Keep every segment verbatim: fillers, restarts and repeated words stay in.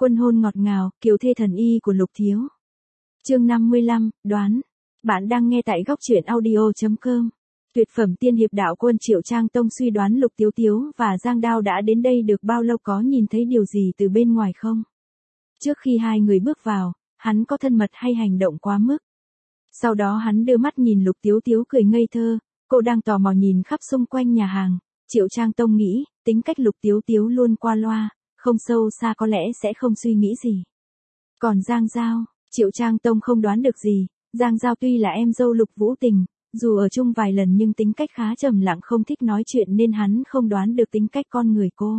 Quân hôn ngọt ngào, kiều thê thần y của Lục Thiếu. Chương năm mươi lăm, đoán. Bạn đang nghe tại góc truyện audio chấm com. Tuyệt phẩm tiên hiệp đạo quân Triệu Trang Tông suy đoán Lục Tiếu Tiếu và Giang Đao đã đến đây được bao lâu, có nhìn thấy điều gì từ bên ngoài không? Trước khi hai người bước vào, hắn có thân mật hay hành động quá mức? Sau đó hắn đưa mắt nhìn Lục Tiếu Tiếu cười ngây thơ, cô đang tò mò nhìn khắp xung quanh nhà hàng. Triệu Trang Tông nghĩ, tính cách Lục Tiếu Tiếu luôn qua loa, không sâu xa có lẽ sẽ không suy nghĩ gì. Còn Giang Giao, Triệu Trang Tông không đoán được gì. Giang Giao tuy là em dâu Lục Vũ Tình, dù ở chung vài lần nhưng tính cách khá trầm lặng, không thích nói chuyện nên hắn không đoán được tính cách con người cô.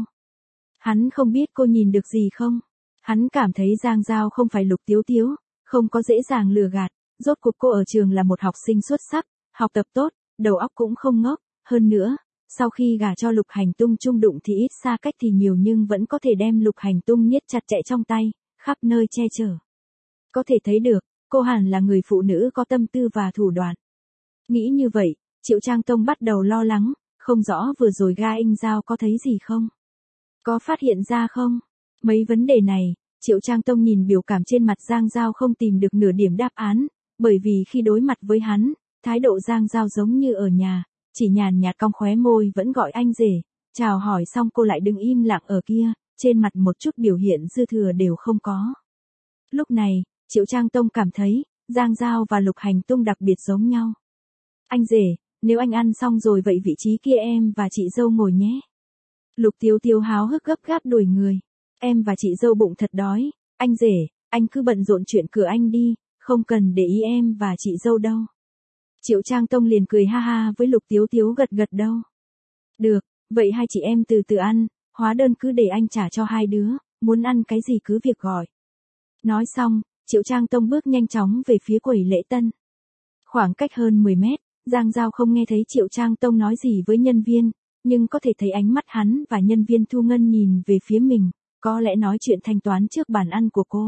Hắn không biết cô nhìn được gì không? Hắn cảm thấy Giang Giao không phải Lục Tiếu Tiếu, không có dễ dàng lừa gạt. Rốt cuộc cô ở trường là một học sinh xuất sắc, học tập tốt, đầu óc cũng không ngốc. Hơn nữa, sau khi gả cho Lục Hành Tung chung đụng thì ít xa cách thì nhiều nhưng vẫn có thể đem Lục Hành Tung niết chặt chạy trong tay, khắp nơi che chở. Có thể thấy được, cô hẳn là người phụ nữ có tâm tư và thủ đoạn. Nghĩ như vậy, Triệu Trang Tông bắt đầu lo lắng, không rõ vừa rồi Ga Anh Giao có thấy gì không? Có phát hiện ra không? Mấy vấn đề này, Triệu Trang Tông nhìn biểu cảm trên mặt Giang Giao không tìm được nửa điểm đáp án, bởi vì khi đối mặt với hắn, thái độ Giang Giao giống như ở nhà, chỉ nhàn nhạt cong khóe môi vẫn gọi anh rể, chào hỏi xong cô lại đứng im lặng ở kia, trên mặt một chút biểu hiện dư thừa đều không có. Lúc này, Triệu Trang Tông cảm thấy, Giang Giao và Lục Hành Tung đặc biệt giống nhau. Anh rể, nếu anh ăn xong rồi vậy vị trí kia em và chị dâu ngồi nhé. Lục Tiếu Tiếu háo hức gấp gáp đuổi người. Em và chị dâu bụng thật đói, anh rể, anh cứ bận rộn chuyện cửa anh đi, không cần để ý em và chị dâu đâu. Triệu Trang Tông liền cười ha ha với Lục Tiếu Tiếu gật gật đầu. Được, vậy hai chị em từ từ ăn, hóa đơn cứ để anh trả cho hai đứa, muốn ăn cái gì cứ việc gọi. Nói xong, Triệu Trang Tông bước nhanh chóng về phía quầy lễ tân. Khoảng cách hơn mười mét, Giang Giao không nghe thấy Triệu Trang Tông nói gì với nhân viên, nhưng có thể thấy ánh mắt hắn và nhân viên thu ngân nhìn về phía mình, có lẽ nói chuyện thanh toán trước bàn ăn của cô.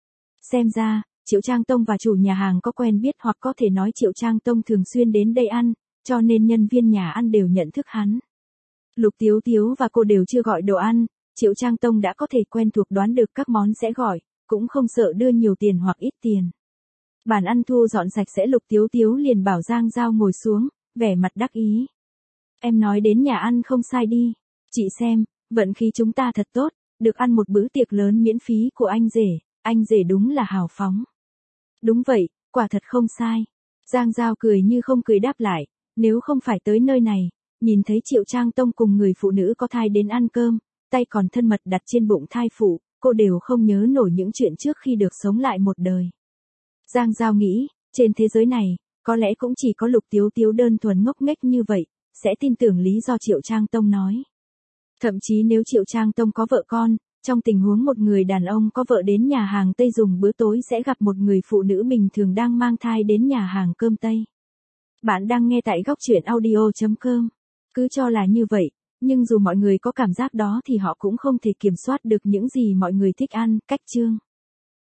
Xem ra, Triệu Trang Tông và chủ nhà hàng có quen biết hoặc có thể nói Triệu Trang Tông thường xuyên đến đây ăn, cho nên nhân viên nhà ăn đều nhận thức hắn. Lục Tiếu Tiếu và cô đều chưa gọi đồ ăn, Triệu Trang Tông đã có thể quen thuộc đoán được các món sẽ gọi, cũng không sợ đưa nhiều tiền hoặc ít tiền. Bàn ăn thu dọn sạch sẽ, Lục Tiếu Tiếu liền bảo Giang Giao ngồi xuống, vẻ mặt đắc ý. Em nói đến nhà ăn không sai đi. Chị xem, vận khí chúng ta thật tốt, được ăn một bữa tiệc lớn miễn phí của anh rể, anh rể đúng là hào phóng. Đúng vậy, quả thật không sai. Giang Giao cười như không cười đáp lại, nếu không phải tới nơi này, nhìn thấy Triệu Trang Tông cùng người phụ nữ có thai đến ăn cơm, tay còn thân mật đặt trên bụng thai phụ, cô đều không nhớ nổi những chuyện trước khi được sống lại một đời. Giang Giao nghĩ, trên thế giới này, có lẽ cũng chỉ có Lục Tiếu Tiếu đơn thuần ngốc nghếch như vậy, sẽ tin tưởng lý do Triệu Trang Tông nói. Thậm chí nếu Triệu Trang Tông có vợ con, trong tình huống một người đàn ông có vợ đến nhà hàng Tây dùng bữa tối sẽ gặp một người phụ nữ bình thường đang mang thai đến nhà hàng cơm Tây. Bạn đang nghe tại góc truyện audio chấm com. Cứ cho là như vậy, nhưng dù mọi người có cảm giác đó thì họ cũng không thể kiểm soát được những gì mọi người thích ăn. Cách chương